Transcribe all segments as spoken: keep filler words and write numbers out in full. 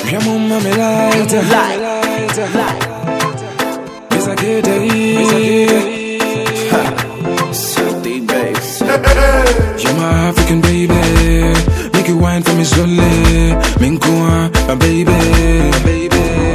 your mama me lighter, Light, light. Yes, I get it. So deep, babe. You're my African baby. Make you wine for me slowly. Minkuwa, my baby, baby.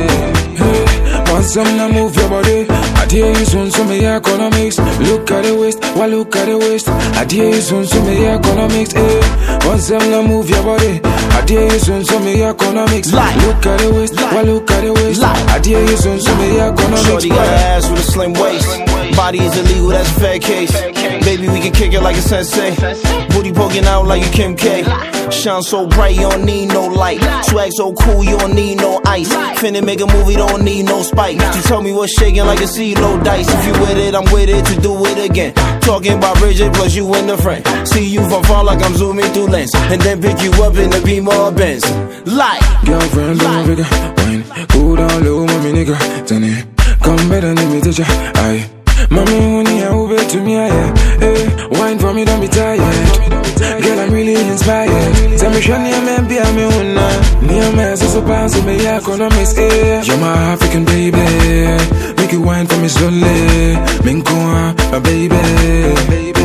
Hey, want some to move your body. I dare you soon, so me economics. Look at the waist, why look at the waist? I dare you soon, so me economics. Hey, want some to move your body. I dare you soon, so me economics. Light. Look at the waist, why look at the waist? Light. I dare you soon, so me economics. Shorty got an ass with a slim waist. Body is illegal, that's a fair case. Baby, we can kick it like a sensei. Booty poking out like a Kim K. Shine so bright, you don't need no light. Swag so cool, you don't need no ice. Finna make a movie, don't need no spike. You tell me what's shaking like a CeeLo dice. If you with it, I'm with it to do it again. Talking about Bridget plus you and the friend. See you from far like I'm zooming through lens. And then pick you up in the Beamer or Benz. Light. Girlfriend, don't figure. Wine, go down low, mommy nigga. Turn it, come better, let me teach ya. Aye. Mommy, honey, I will bet to me, yeah. Hey, wine for me, don't be tired. Girl, I'm really inspired. Tell me, Shani, I'm M P, I'm a winner. Near me, so so bounce, me, economics, eh. You're my African baby. Make you wine for me slowly. Minkuwa, my baby, baby.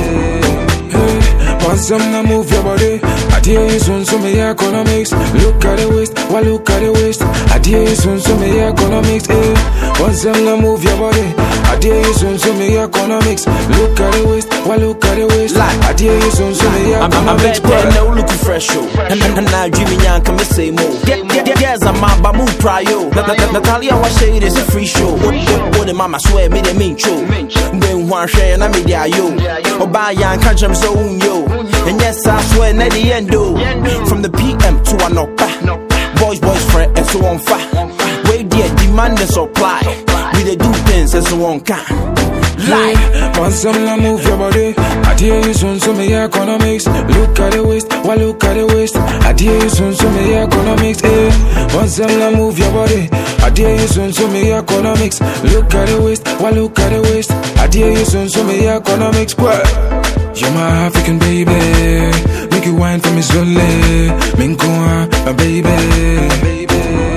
Hey, want some to move your body. I dare you soon, so me economics. Look at the waist, why look at the waist? I dare you soon, so me economics, eh. Want some to move your body. I dare you soon, so me economics. Look at the waist, why look at the waist? I dare you soon, so me I'm, I'm economics. back there now looking fresh, yo. And, and, and now dreaming young, come and say more. Yes, I'm a bamu prayo. Natalia, what shade is a free show. What the mama swear me the mean true. When one share and I made ya yo. Oba young country, I'm so yo. And yes, I swear, at the end, though. From the P M to an oppa. Boys, boys, friend, and so on fire. Wait there, demand and supply. We they do things and so on can. Light. Want some to move your body. I dare you soon, so me economics. Look at the waist, why look at the waist? I dare you soon, so me economics, eh. Want some to move your body. I dare you soon, so me economics. Look at the waist, why look at the waist? I dare you soon, so me economics, what? You're my African baby. Make you wine for me slowly. Minkuwa, my baby, baby.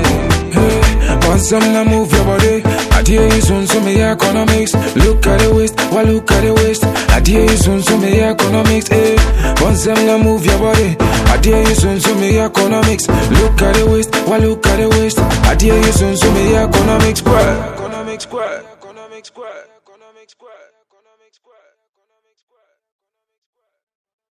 Hey, want some to move your body. I dare you soon, so me economics. Look at the waist, why look at the waist? I dare you soon, so me economics, eh. Want some to move your body. I dare you soon, so me economics. Look at the waist, why look at the waist? I dare you soon, so me economics, square. Economics, square. Economics, square. Economics, square. Economics, square.